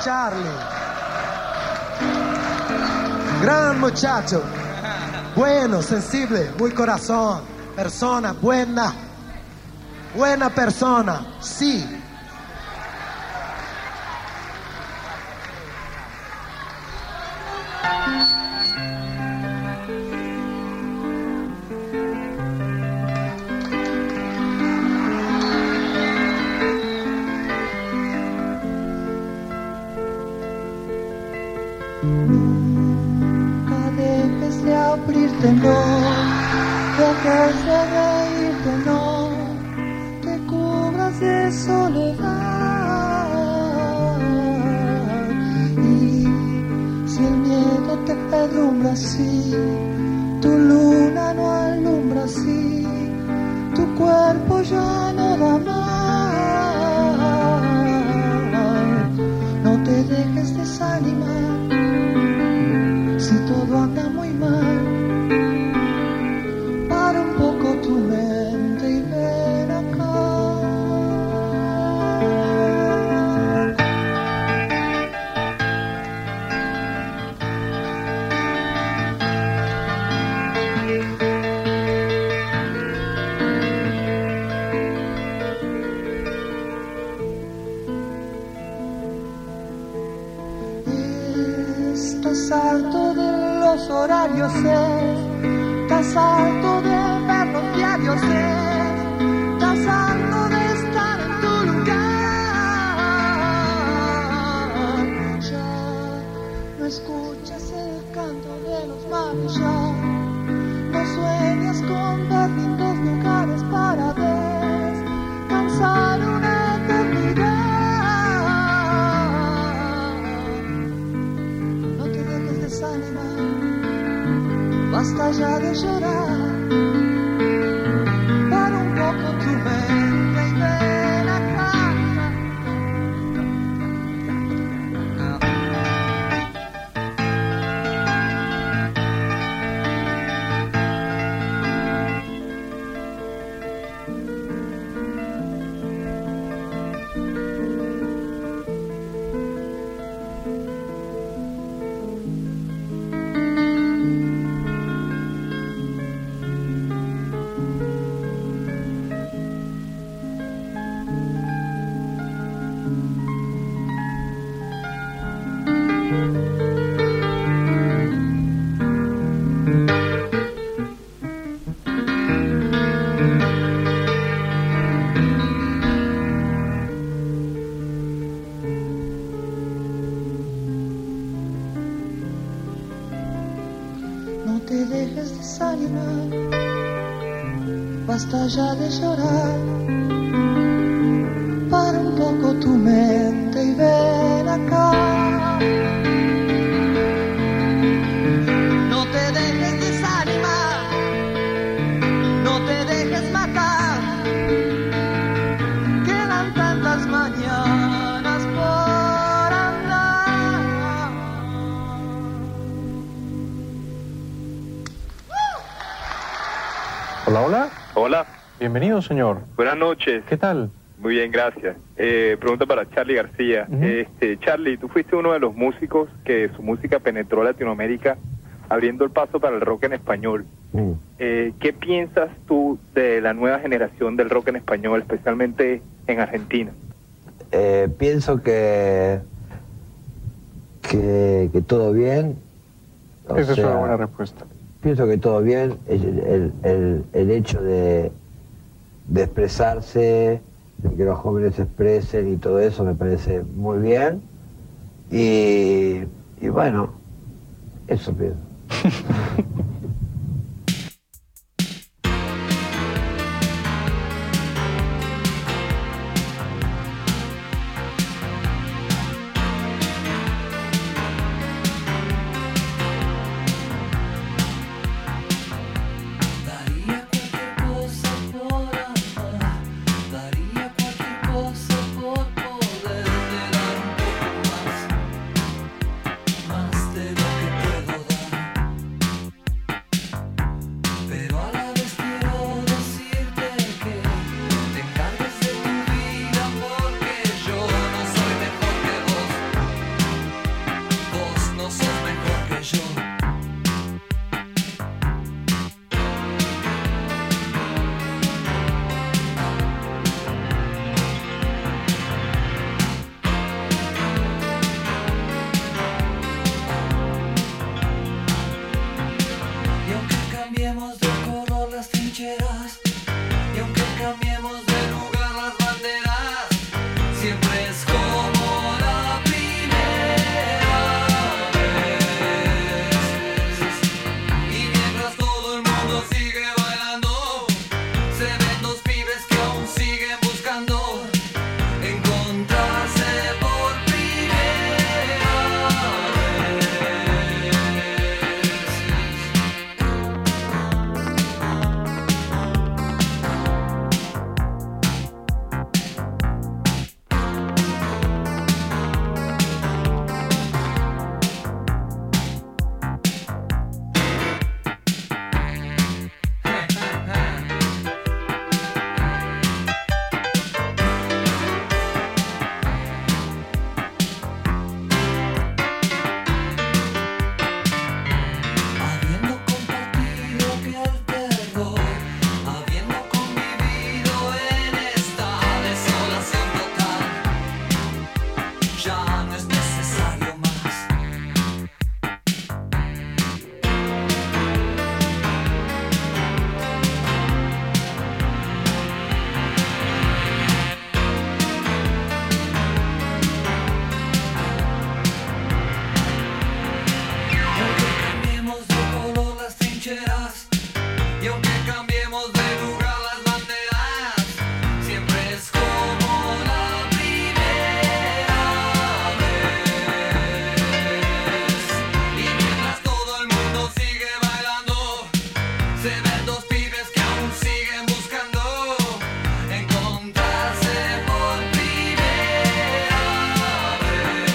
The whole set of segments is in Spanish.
Charlie. Gran muchacho. Bueno, sensible, muy corazón. Persona buena. Buena persona, sí. Nunca dejes de abrirte, no dejes de reírte, no te cubras de soledad. Y si el miedo te pedrumbra así, tu luna no alumbra así, tu cuerpo ya no da más. No te dejes desanimar si todo anda muy mal. Para un poco tu mente y ven acá. Estás harto de los horarios, estás harto de ver los diarios, estás harto de estar en tu lugar. Ya no escuchas el canto de los mares, ya no sueñas con ver lindos lugares para descansar una eternidad. Basta ya de llorar, para un poco tu mente y ven acá. No te dejes desanimar, basta ya de llorar. Para un poco tu mente y ven acá. No te dejes desanimar, no te dejes matar. Quedan tantas mañanas por andar. Hola, hola. Hola, Bienvenido, señor. buenas noches. ¿Qué tal? Muy bien, gracias. Pregunta para Charly García. Charly, tú fuiste uno de los músicos que su música penetró Latinoamérica, abriendo el paso para el rock en español. ¿Qué piensas tú de la nueva generación del rock en español, especialmente en Argentina? Pienso que todo bien. Esa es una buena respuesta. Pienso que todo bien. El hecho de expresarse, de que los jóvenes se expresen y todo eso me parece muy bien. Y bueno, eso pienso. Más de lo que puedo dar. siempre es como la primera vez. Y mientras todo el mundo sigue bailando, se ven dos pibes que aún siguen buscando encontrarse por primera vez. Habiendo compartido que el terror, habiendo convivido en esta desolación total, ya no es necesario más. Y aunque cambiemos de color las trincheras, y aunque cambiemos de lugar las banderas, siempre es como la primera vez. Y mientras todo el mundo sigue bailando, se ven dos pibes que aún siguen buscando encontrarse por primera vez.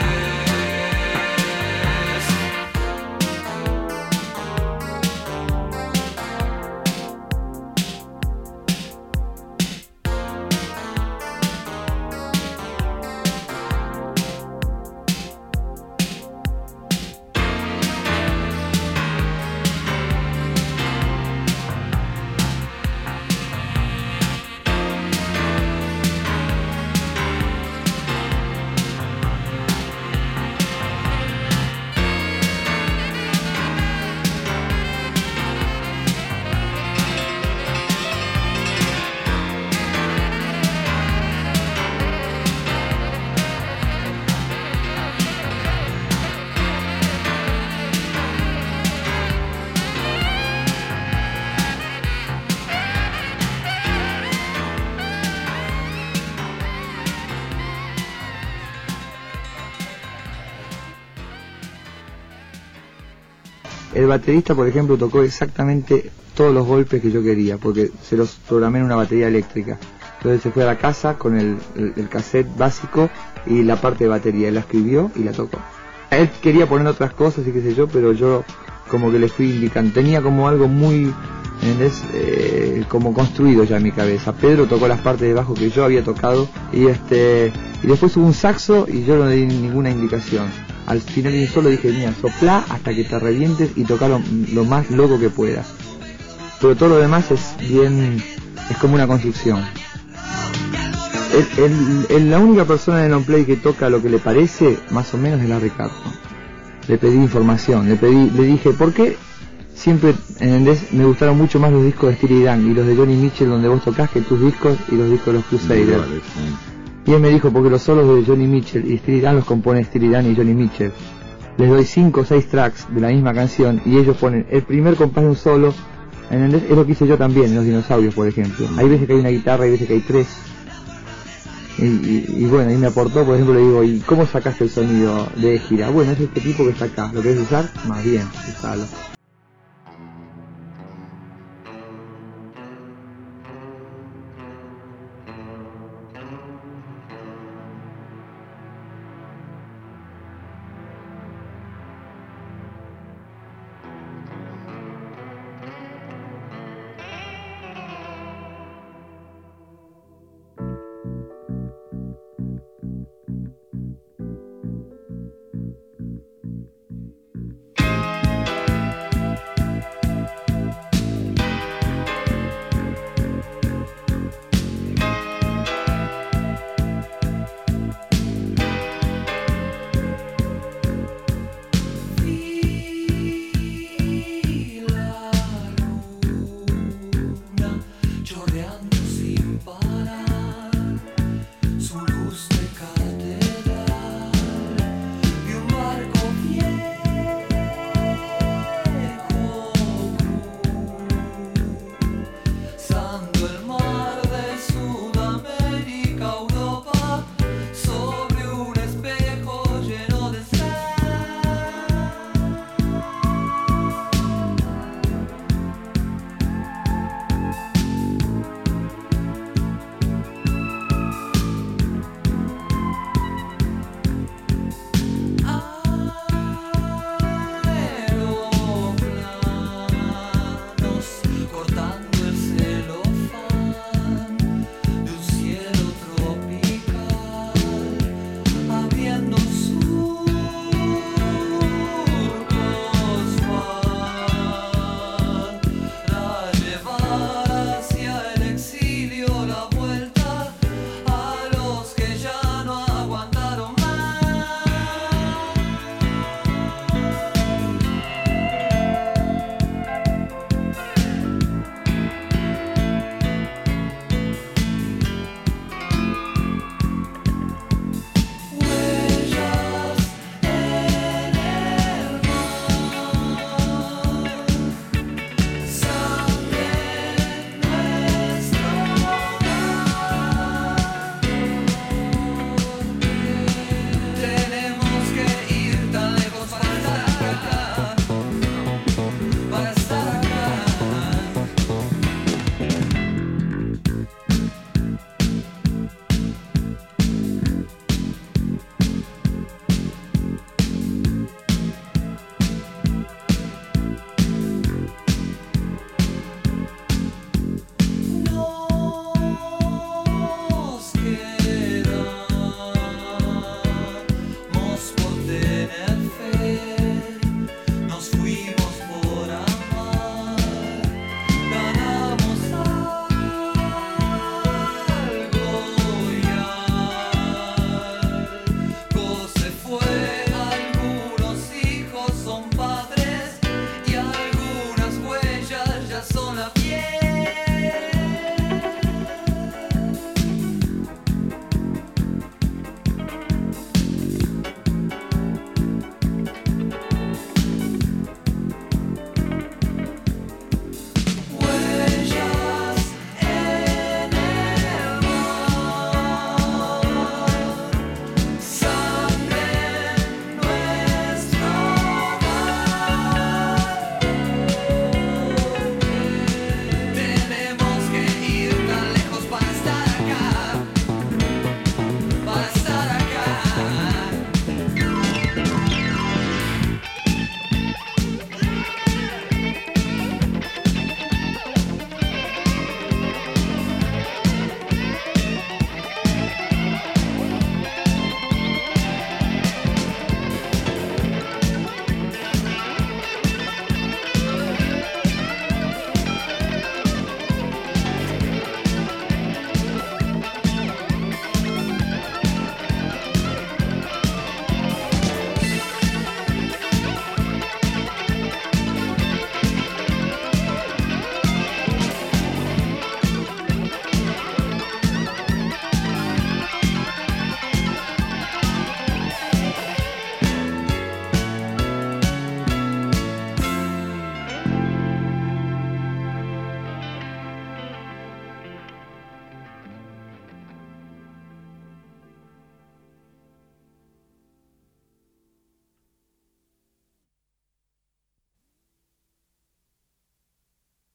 El baterista, por ejemplo, tocó exactamente todos los golpes que yo quería, porque se los programé en una batería eléctrica. Entonces se fue a la casa con el cassette básico y la parte de batería. Él la escribió y la tocó. Él quería poner otras cosas y qué sé yo, pero yo como que le fui indicando. Tenía como algo muy, como construido ya en mi cabeza. Pedro tocó las partes de bajo que yo había tocado y después hubo un saxo y yo no le di ninguna indicación. Al final de un solo dije, mira, soplá hasta que te revientes y toca lo más loco que puedas. Pero todo lo demás es como una construcción. La única persona en el on-play que toca lo que le parece, más o menos, es la Ricardo. Le pedí información, le dije, ¿por qué siempre, ¿entendés? Me gustaron mucho más los discos de Steely Dan y los de Johnny Mitchell donde vos tocás que tus discos y los discos de los Crusaders? Y él me dijo, porque los solos de Johnny Mitchell y Steely Dan los compone Steely Dan y Johnny Mitchell. Les doy 5 o 6 tracks de la misma canción y ellos ponen el primer compás de un solo, ¿entendés? Es lo que hice yo también en Los Dinosaurios, por ejemplo. Hay veces que hay una guitarra, hay veces que hay 3. Y bueno, ahí me aportó, por ejemplo, le digo, ¿y cómo sacaste el sonido de gira? Bueno, es este tipo que está acá, ¿lo querés usar? Más bien, usalo.